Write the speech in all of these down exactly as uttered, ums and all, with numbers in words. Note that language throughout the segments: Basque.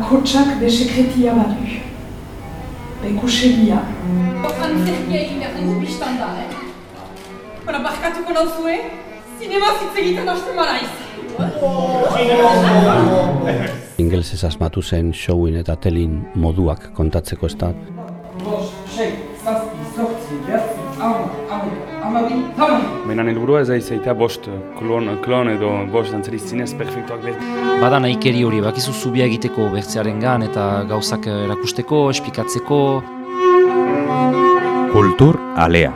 bakotsak be sekretia badu. Ikusegia. Antzerkia egin behar dugu biztan da, eh? Bara, barkatuko nauzue, zinema zitz egiten hasten maraiz. Ingelesez asmatu zen showin eta telin moduak kontatzeko ez da. Menan helburua ez da izaita bost klon, klon edo bost dantzari zinez perfektuak behar. Bada nahikeri hori, bakizu zubia egiteko bertzearengan eta gauzak erakusteko, esplikatzeko. Kultur alea.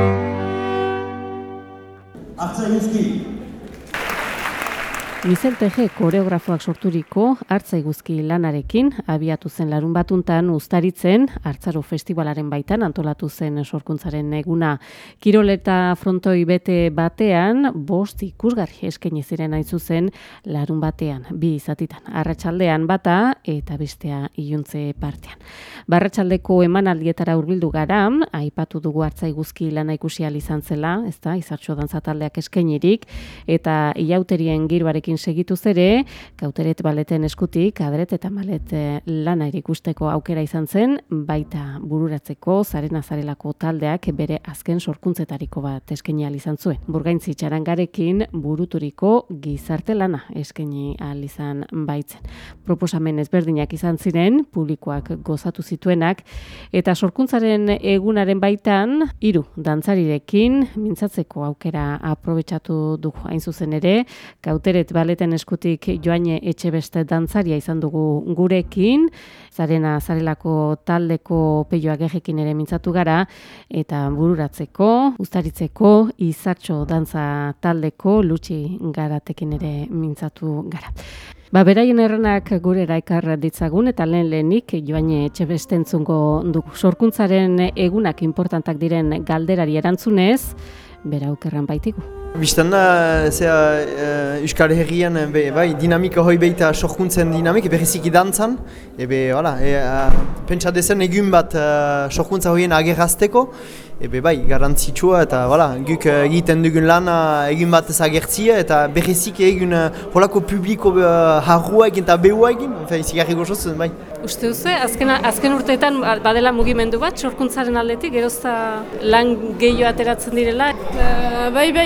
Mizel Teje koreografoak sorturiko Hartzaiguzki lanarekin abiatu zen larun batuntan Uztaritzen Hartzaro Festivalaren baitan antolatu zen sorkuntzaren eguna. Kirol eta frontoi bete batean bost ikusgarri eskaini ziren hain zuzen larun batean, bi izatitan. Arratsaldean bata eta bestea iluntze partean. Barratsaldeko emanaldietara hurbildu gara, aipatu dugu Hartzaiguzki lana ikusi ahal izan zela, ezta, izartxo dantza taldeak eskainirik eta ilauterien giroarekin segituz ere, Kauteret baleten eskutik, Kadret eta Malet lana ikusteko aukera izan zen, baita bururatzeko Zaren Azarelako taldeak bere azken sorkuntzetariko bat eskaini ahal izan zuen. Burgaintzi Txarangarekin buruturiko gizarte lana eskaini ahal izan baitzen. Proposamen ezberdinak izan ziren, publikoak gozatu zituenak, eta sorkuntzaren egunaren baitan, hiru dantzarirekin mintzatzeko aukera aprobetxatu dugu hain zuzen ere, Kauteret baleten eskutik Joane Etxebeste dantzaria izan dugu gurekin, Zaren Azarelako taldeko Peio Agerrekin ere mintzatu gara, eta bururatzeko, Uztaritzeko Izartxo dantza taldeko Lutxi Garatekin ere mintzatu gara. Ba, beraien errenak gurera ekar ditzagun eta lehen lehenik Joane Etxebeste entzungo dugu. Sorkuntzaren egunak importantak diren galderari erantzunez, bera aukerran baitigu. Bistan da, zera, uh, Euskal Herrian, be, bai, dinamika hoi beita sorkuntzen dinamik, berriziki dantzan. Ebe, hala, e, uh, pentsa dezen egun bat uh, sorkuntza hoien agerrazteko. Ebe, bai, garantzitsua eta, hala, guk uh, egiten dugun lan egun bat ez agertzia eta berriziki egun uh, holako publiko uh, harrua egin eta behua egin. Enfin, zigarri gozozen, bai. Uste duzu, azken, azken urteetan badela mugimendu bat, sorkuntzaren aldetik, gerozta lan gehiago ateratzen direla? Uh, bai, bai,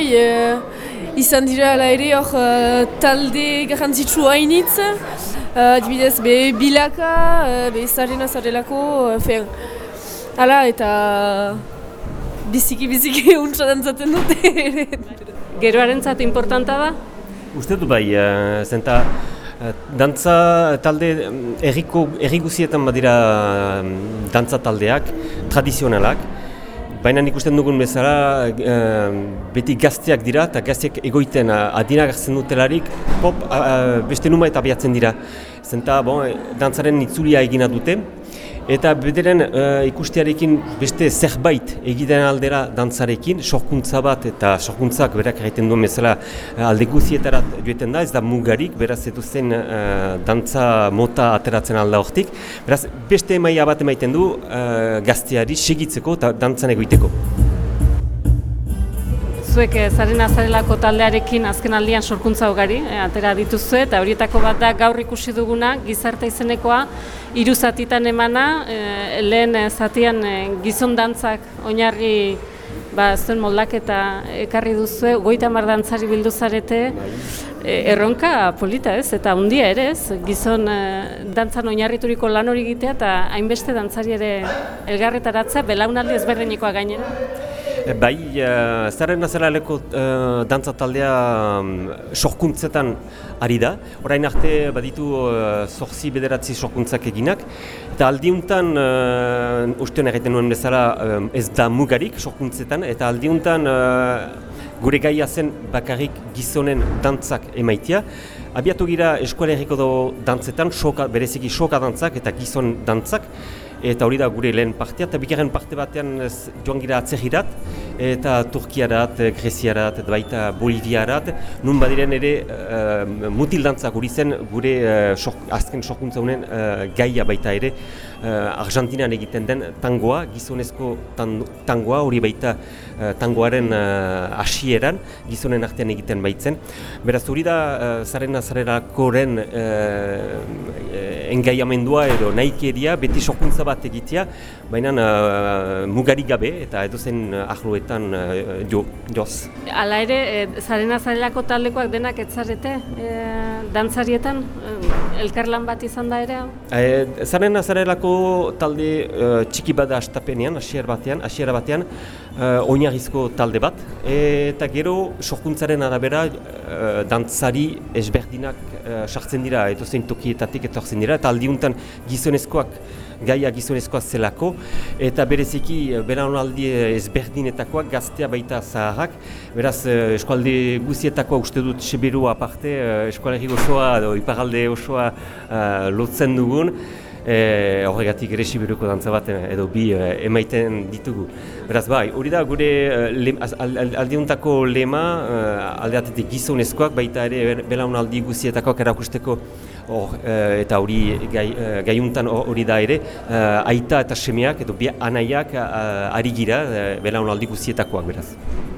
uh, izan dira ala ere hor uh, talde garrantzitsu hainitz, uh, dibidez be bilaka, uh, be Zaren Azarelako, uh, hala eta biziki-biziki untsa dantzaten dute ere. Geroaren zat importanta da? Uste du bai, uh, zenta uh, dantza talde erriko, erriguzietan badira um, dantza taldeak, tradizionalak. Baina ikusten dugun bezala, uh, beti gazteak dira eta gazteak egoiten uh, adinak hartzen dutelarik pop uh, beste numa eta abiatzen dira. Zenta, bon, dantzaren itzulia egina dute. Eta bederen uh, ikustearekin beste zerbait egiten aldera dantzarekin, sorkuntza bat eta sorkuntzak berak egiten duen bezala alde guzietarat joeten da, ez da mugarik, beraz edu zen uh, dantza mota ateratzen alda hortik. Beraz beste emaia bat emaiten du uh, gazteari segitzeko eta dantzan egoiteko. Zuek Zaren Azarelako taldearekin azken aldian sorkuntza ugari eh, atera dituzue eta horietako bat da gaur ikusi duguna gizarte izenekoa hiru zatitan emana, eh, lehen zatian eh, gizon dantzak oinarri ba, zuen moldaketa ekarri duzue, hogeita hamar dantzari bildu zarete, eh, erronka polita ez, eta hundia ere ez, gizon eh, dantzan oinarrituriko lan hori egitea eta hainbeste dantzari ere elgarretaratzea belaunaldi ezberdinikoa gainera. Bai, uh, Zaren Azarelako uh, dantza taldea um, sorkuntzetan ari da. Orain arte baditu uh, zortzi bederatzi sorkuntzak eginak. Eta aldiuntan, uh, ustean egiten nuen bezala, um, ez da mugarik sorkuntzetan. Eta aldiuntan uh, gure gaia zen bakarrik gizonen dantzak emaitia. Abiatu gira Eskola Herriko dantzetan, soka, bereziki soka dantzak eta gizon dantzak. Eta hori da gure lehen partea, eta bigarren parte batean joan gira atzerrirat, eta Turkiarat, Greziarat, eta baita Boliviarat, nun badiren ere uh, mutil dantzak hori zen gure uh, sok, azken sorkuntza honen uh, gaia baita ere uh, Argentinan egiten den tangoa, gizonezko tan, tangoa, hori baita uh, tangoaren hasieran, uh, gizonen artean egiten baitzen. Beraz, hori da uh, Zarena Zarelakoren uh, engaiamendua edo nahikeria, beti sorkuntza bat egitea, baina uh, mugarik gabe eta edozen uh, ahloetan uh, jo, joz. Hala ere, e, Zarena Zarelako taldekoak denak etzarete, e, dantzarietan, e, elkarlan bat izan da ere? E, Zarena Zarelako talde uh, txiki bada astapenean, hasiera batean, hasiera batean, uh, oinarrizko talde bat, e, eta gero sorkuntzaren arabera uh, dantzari ezberdinak uh, sartzen dira, edozein tokietatik etortzen dira, eta aldiuntan gizonezkoak, gaia gizonezkoa zelako, eta bereziki belaunaldi ezberdinetakoak, gaztea baita zaharrak, beraz eskualde guzietakoa uste dut Sibiru aparte, eskualerri osoa edo iparalde osoa uh, lotzen dugun, E, horregatik ere Sibiruko dantza bat edo bi e, emaiten ditugu. Beraz bai, hori da gure le, aldiuntako lema, uh, aldeatetik gizonezkoak, baita ere belaunaldi guzietakoak erakusteko or, uh, eta hori gai, uh, gaiuntan hori da ere, uh, aita eta semeak edo bi anaiak uh, ari gira uh, belaunaldi guzietakoak beraz.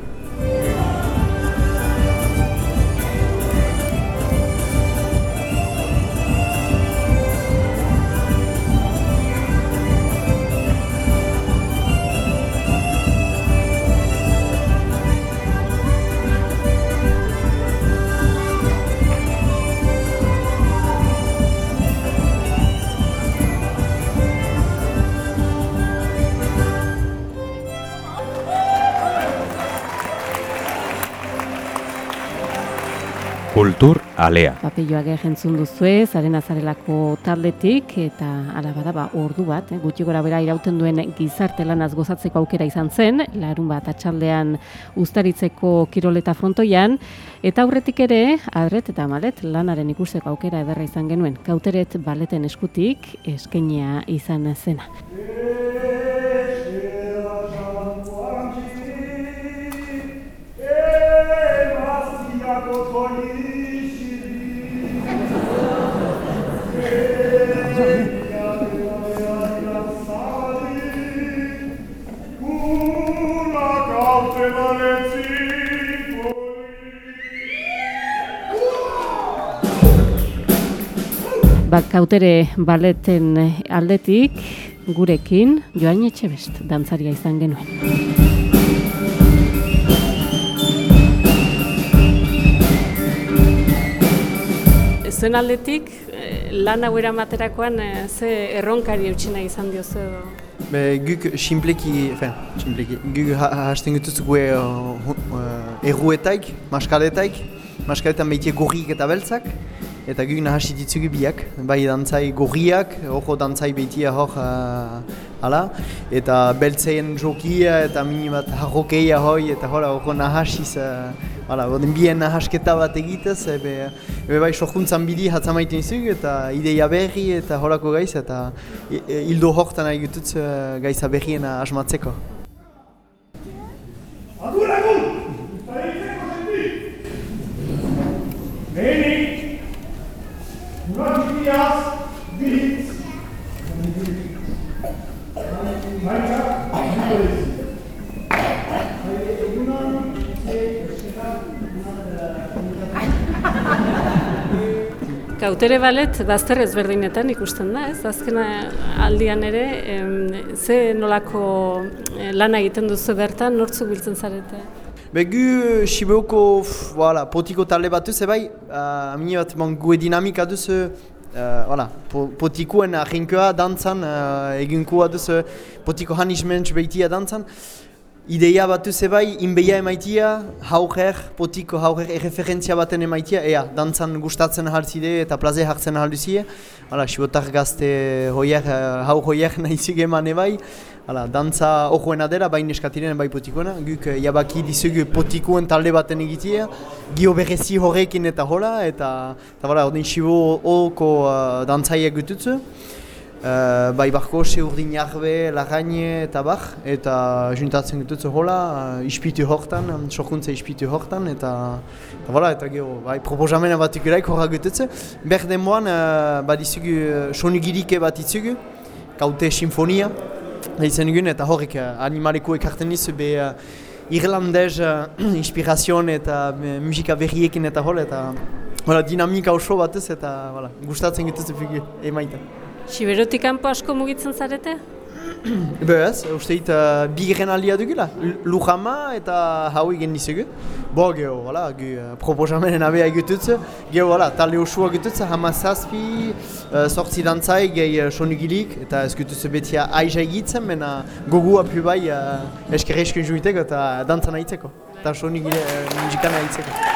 Kultur alea. Papilloak entzun duzue, Zarena Zarelako taldetik, eta ala bada ba, ordu bat, eh, gutxi gora bera irauten duen gizarte lanaz gozatzeko aukera izan zen, larun bat atxaldean Uztaritzeko kiroleta frontoian, eta aurretik ere, Adret eta Malet lanaren ikusteko aukera ederra izan genuen, Kauteret baleten eskutik eskainia izan zena. Ba, Kautere baleten aldetik gurekin Joan Etxebest dantzaria izan genuen. Zuen aldetik, lan hau eramaterakoan ze erronkari eutxina izan diozu edo? Be, guk simpleki, fin, simpleki, guk hasten gutuz gue uh, uh, erruetaik, maskaletaik, maskaletan behitie gorriak eta beltzak, eta guk nahasi ditzugu biak, bai dantzai gorriak, hoko dantzai behitia hor, uh, ala, eta beltzeien jokia eta mini bat harrokeia hoi, eta hola hoko nahasiz, uh, hala, goden bien nahasketa bat egitez, ebe, ebe bai sorkuntzan bidi hatzamaiten zug, eta ideia berri eta holako gaiz, eta hildo hortan nahi gututz uh, gaiza berriena asmatzeko. Agur, agur! Zaitzeko zendi! Behenik! Nuratxikiaz, bitz! Baina, bitz! Kautere balet bazter ezberdinetan ikusten da, ez? Azken aldian ere, em, ze nolako lana egiten duzu bertan, nortzuk biltzen zarete? Begu Sibiruko voilà, potiko talde bat duzu, bai, uh, amine bat man gue dinamika duzu, uh, voilà, po, potikoen ahinkoa dantzan, uh, egunkoa duzu, potiko hanismentz behitia dantzan. Ideia bat duzu bai, inbeia emaitia, hauger, potiko hauger erreferentzia baten emaitia, ea, dantzan gustatzen ahaltzide eta plaze hartzen ahalduzie. Hala, Sibotar gazte hoier, hau hoier nahizik eman ebai. Hala, dantza ojoena dela, bai neskatiren bai potikoena. Guk jabaki dizugu potikoen talde baten egitea, gio berrezi horrekin eta hola, eta, eta bala, ordin Sibo oko uh, dantzaiek gututzu. Uh, bai barkose, urdin jarbe, lagaine eta bar, eta juntatzen gututzu hola, uh, ispitu hortan, sorkuntza ispitu hortan, eta eta voilà, eta gero, bai, proposamena bat ikuraik horra gututzu. Berden moan, uh, badizugu uh, sonugirike bat itzugu, kaute sinfonia, deitzen egun, eta horrek animaleko ekarten dizu, be uh, irlandez uh, inspirazioan eta uh, musika berriekin eta hol, eta voilà, dinamika oso batez, eta voilà, gustatzen gituz figu emaita. Siberutik kanpo asko mugitzen zarete? Bez, usteit uh, bigren alia dugula, Lujama eta hau igen dizugu. Bo, geho, voilà, ge, uh, proposamenen abea egitutze, geho, voilà, talde osua egitutze, hamazazpi, uh, sortzi dantzai, gehi uh, sonugilik, eta ez gututze betia aiza egitzen, mena gogu apu bai uh, eskerre esken juiteko eta dantzan aitzeko, eta sonugile uh, musikana aitzeko.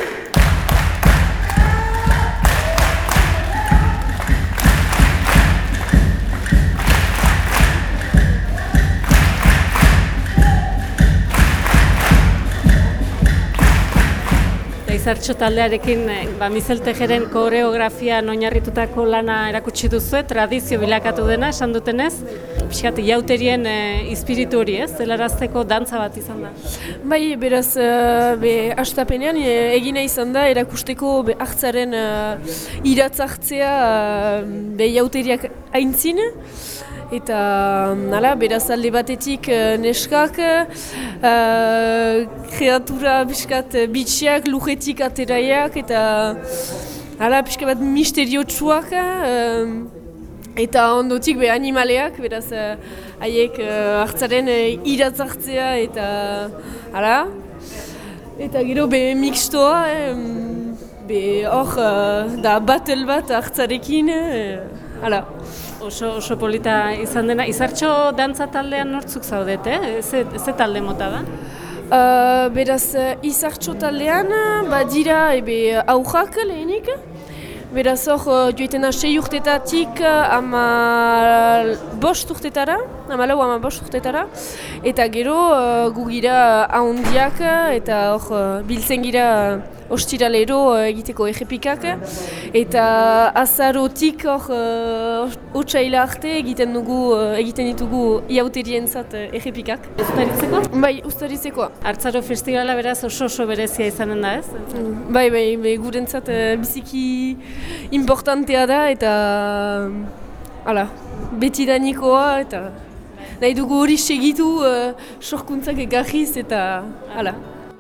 Izartxo taldearekin ba, Mizel Tejeren koreografian oinarritutako lana erakutsi duzu, tradizio bilakatu dena, esan dutenez. Piskat, jauterien e, ispiritu hori ez, zelarazteko dantza bat izan da. Bai, beraz, uh, be, astapenean e, egina izan da erakusteko be, hartzaren uh, iratzartzea uh, be, jauteriak aintzin. Eta, hala, beraz alde batetik uh, neskak, uh, kreatura biskat bitxiak, lujetik ateraiak, eta hala, pixka bat misteriotsuak, uh, eta ondotik be animaleak, beraz haiek uh, hartzaren uh, iratzartzea, eta hala, eta gero be mixtoa, eh, be hor uh, da battle bat hartzarekin, hala. Uh, Oso, oso polita izan dena. Izartxo dantza taldean nortzuk zaudete? Ze, ze talde mota da? Uh, beraz, Izartxo taldean badira ebe aurrak lehenik. Beraz hor joiten da sei urtetatik ama bost urtetara, ama lau ama bost urtetara. Eta gero uh, gu gira ahondiak eta hor uh, biltzen gira ostiralero egiteko errepikak, eta azarotik hor uh, otsaila arte egiten dugu uh, egiten ditugu iauterientzat uh, errepikak. Uztaritzeko? Bai, uztaritzeko. Artzaro festivala beraz oso oso berezia izanen da ez? Mm, bai, bai, bai, gurentzat uh, biziki importantea da eta hala, betidanikoa eta nahi dugu hori segitu uh, sorkuntzak egarriz eta hala.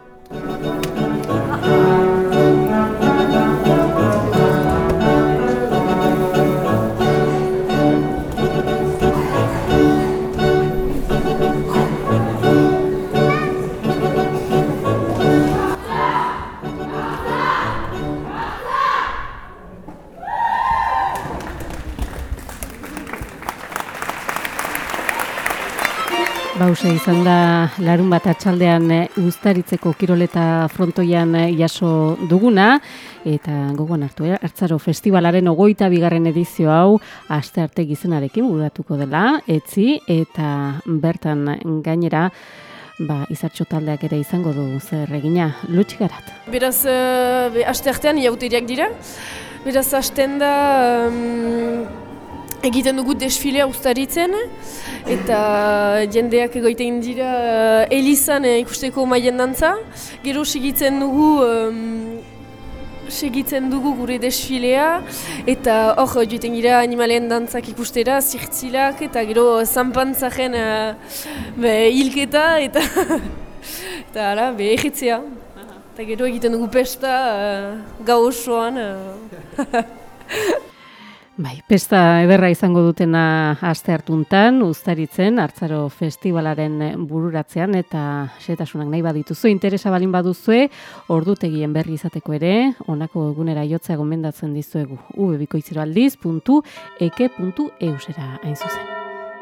Bauze izan da larun bat atxaldean Uztaritzeko kiroleta frontoian jaso duguna, eta gogoan hartu, eh? Artzaro festivalaren hogeita bigarren edizio hau astearte gizenarekin buratuko dela, etzi, eta bertan gainera ba, Izartxo taldeak ere izango du zer egina. Lutxikarat. Beraz, uh, asteartean iauteriak dira, beraz hasten da um, egiten dugu desfilea Uztaritzen, eta jendeak egoiten dira uh, Elizan uh, ikusteko maien dantza. Gero segitzen dugu um, segitzen dugu gure desfilea, eta hor joiten gira animaleen dantzak ikustera, zirtzilak, eta gero zanpantzaren uh, hilketa, eta eta hala, be egitzea. Eta gero egiten dugu pesta uh, gau osoan. Uh. Bai, pesta ederra izango dutena aste hartuntan, Uztaritzen, Artzaro festivalaren bururatzean, eta xetasunak nahi badituzu, interesa balin baduzue, ordutegien berri izateko ere, honako egunera jotzea gomendatzen dizuegu, ubebikoitzeroaldiz puntu eke puntu eusera hain zuzen.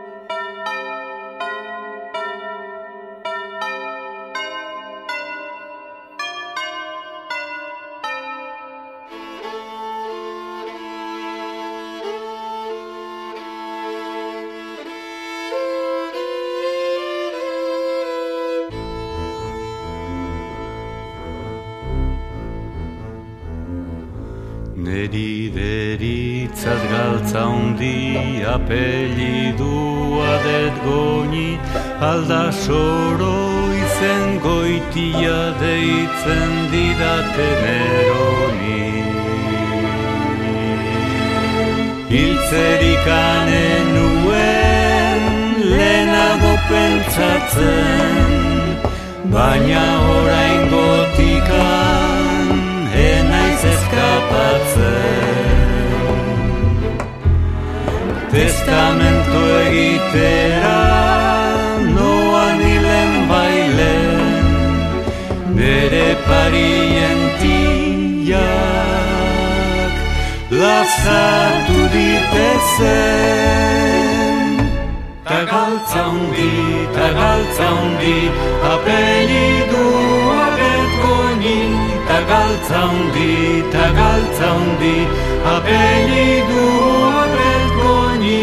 Neri deritzat galtza hundi apellidua det goni, alda soro izen goitia deitzen didaten eroni. Hiltzerikanen nuen pentsatzen, baina orain gotikan enaiz eskapatzen. Testamentu egitera noan hilen bailen, bere parientiak lazatu ditezen. Ta galtza hundi, ta galtza hundi, apellidua betgoni. Ta galtza hundi, ta galtza hundi, apellidua betgoni.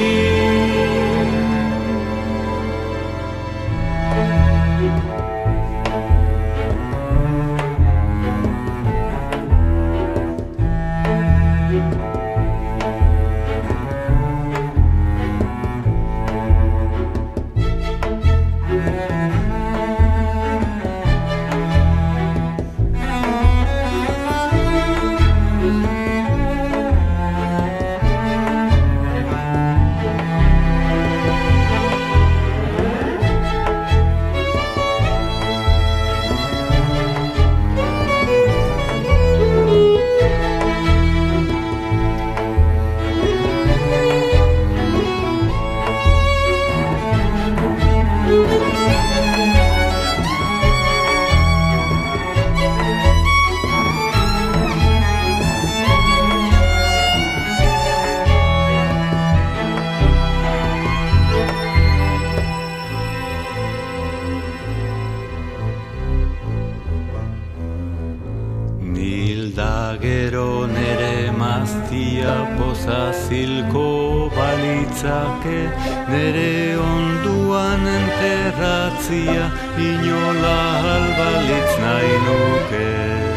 Gero nere maztia pozazilko balitzake, nere onduan enterratzia inola albalitz nahi nuke.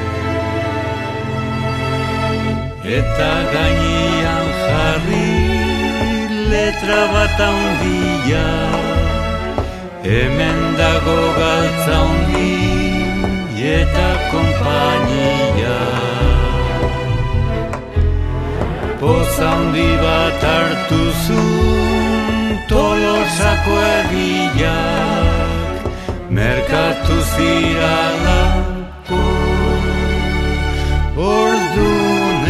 Eta gainian jarri letra bat handia, hemen dago galtza handi eta konpainia. Poz handi bat hartu zuen Tolosako egiak, merkatu ziralako ordun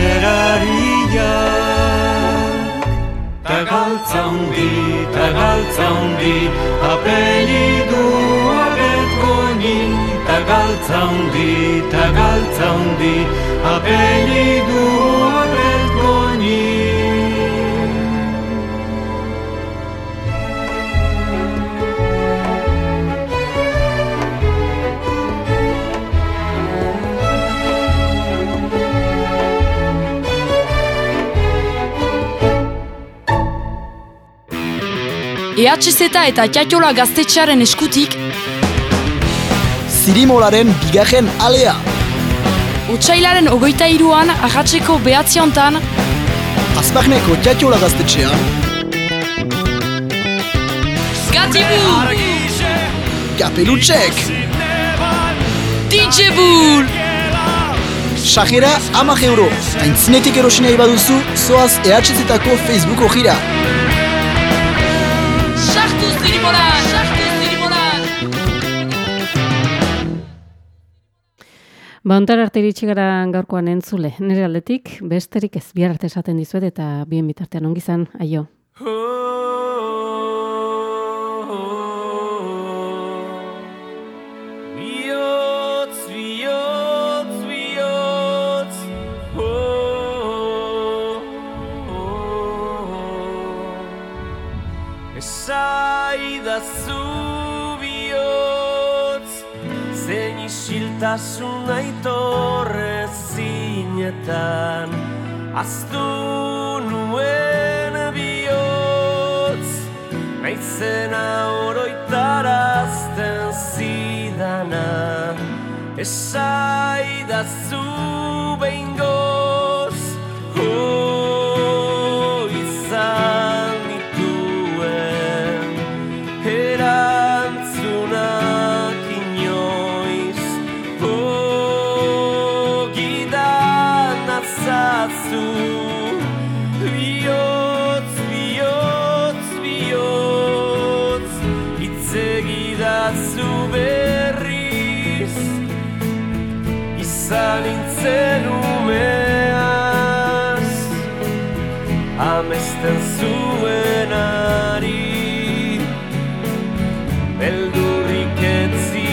erariak. Ta galtza handi, ta galtza handi, apellidua betgoni. Ta galtza handi, ta galtza handi, apellidua betgoni. E H Z eta Tiatiola gaztetxearen eskutik Zirimolaren bigarren alea. Otsailaren ogoita hiruan ahatzeko behatziontan Azparneko Tiatiola gaztetxean Gatibul Kapelutxek D J Bull Sajera hamak euro. Aintzinetik erosinei baduzu, zoaz E H Z-ako Facebook hojira. Sartu Zirimolan! Sartu Zirimolan! Bauntar arte iritsi gara gaurkoan entzule. Nire aldetik, besterik ez bihar arte esaten dizuet eta bien bitartean ongizan, aio. Esaidazu bihotz, zein isiltasun aitorre zinetan, aztu nuen bihotz, naizena oroitarazten zidana. Esaidazu behingoz, oh, izan dituen erantzunak inoiz, oh, gidan azazu. Bihotz, bihotz, bihotz, itze izan nintzen umeaz, amesten zuenari, beldurrik ez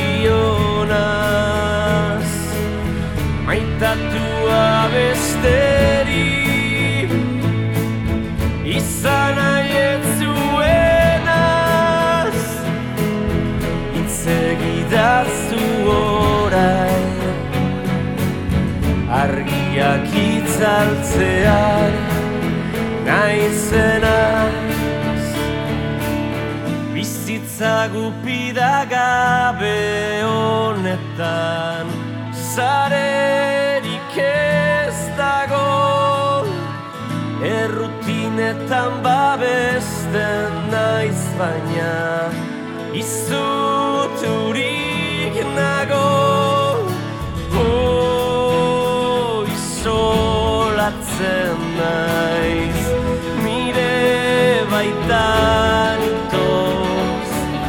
zionaz, maitatua besteri, izan nahi ez zuenaz, itzegidazu orain, argiak itzaltzean naizenaz, bizitza gupida gabe honetan, zarerik ez dago, errutinetan babesten naiz baina, izuturik nago. Oh, isolatzen naiz, nire baitan itoz.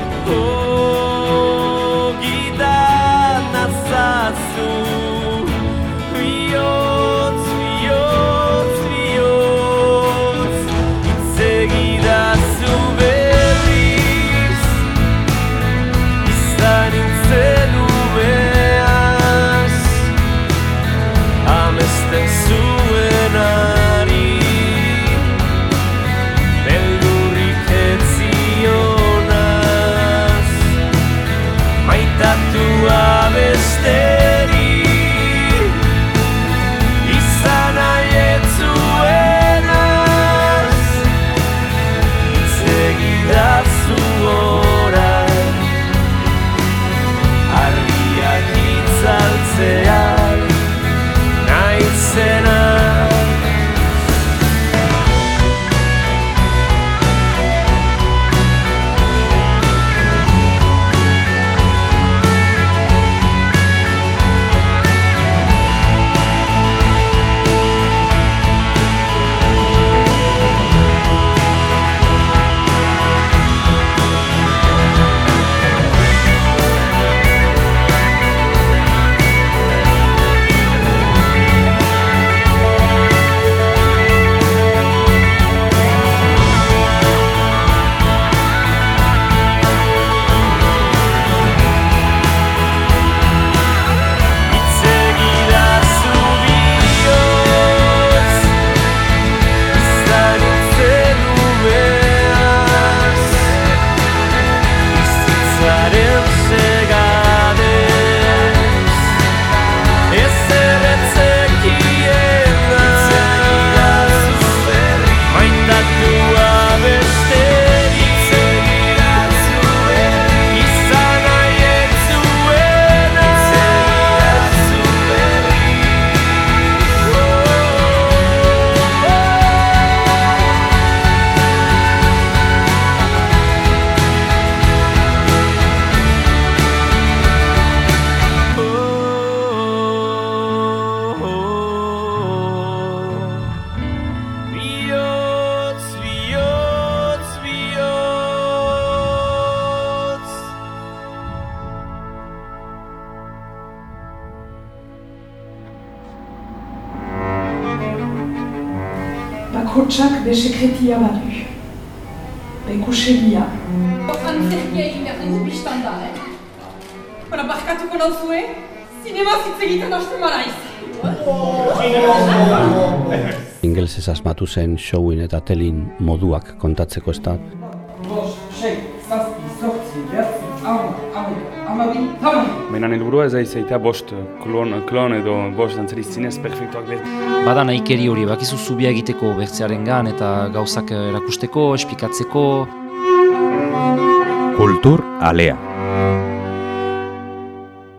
Oh, gidan nazazu, bihotz, bihotz, bihotz, itzegidazu berriz, izan nintzen umeaz, amesten zuenari, beldurrik ez zionaz, maitatua besteri, izan nahi ez zuenaz, itzegidazu orain, argiak itzaltzean naizenaz. Bakotsak be sekretia badu. Bekusegia. Antzerkia egin behar dugu bistan da, eh? Bara, barkatuko nauzue, zinemaz hitz egiten hasten maraiz. Ingelesez asmatu zen showin eta telin moduak kontatzeko ez da. Menan helburua ez da izaita bost klon, klon edo bost dantzariz zinez perfektuak behar. Bada nahikeri hori, bakizu zubia egiteko bertzearengan eta gauzak erakusteko, esplikatzeko. Kultur alea.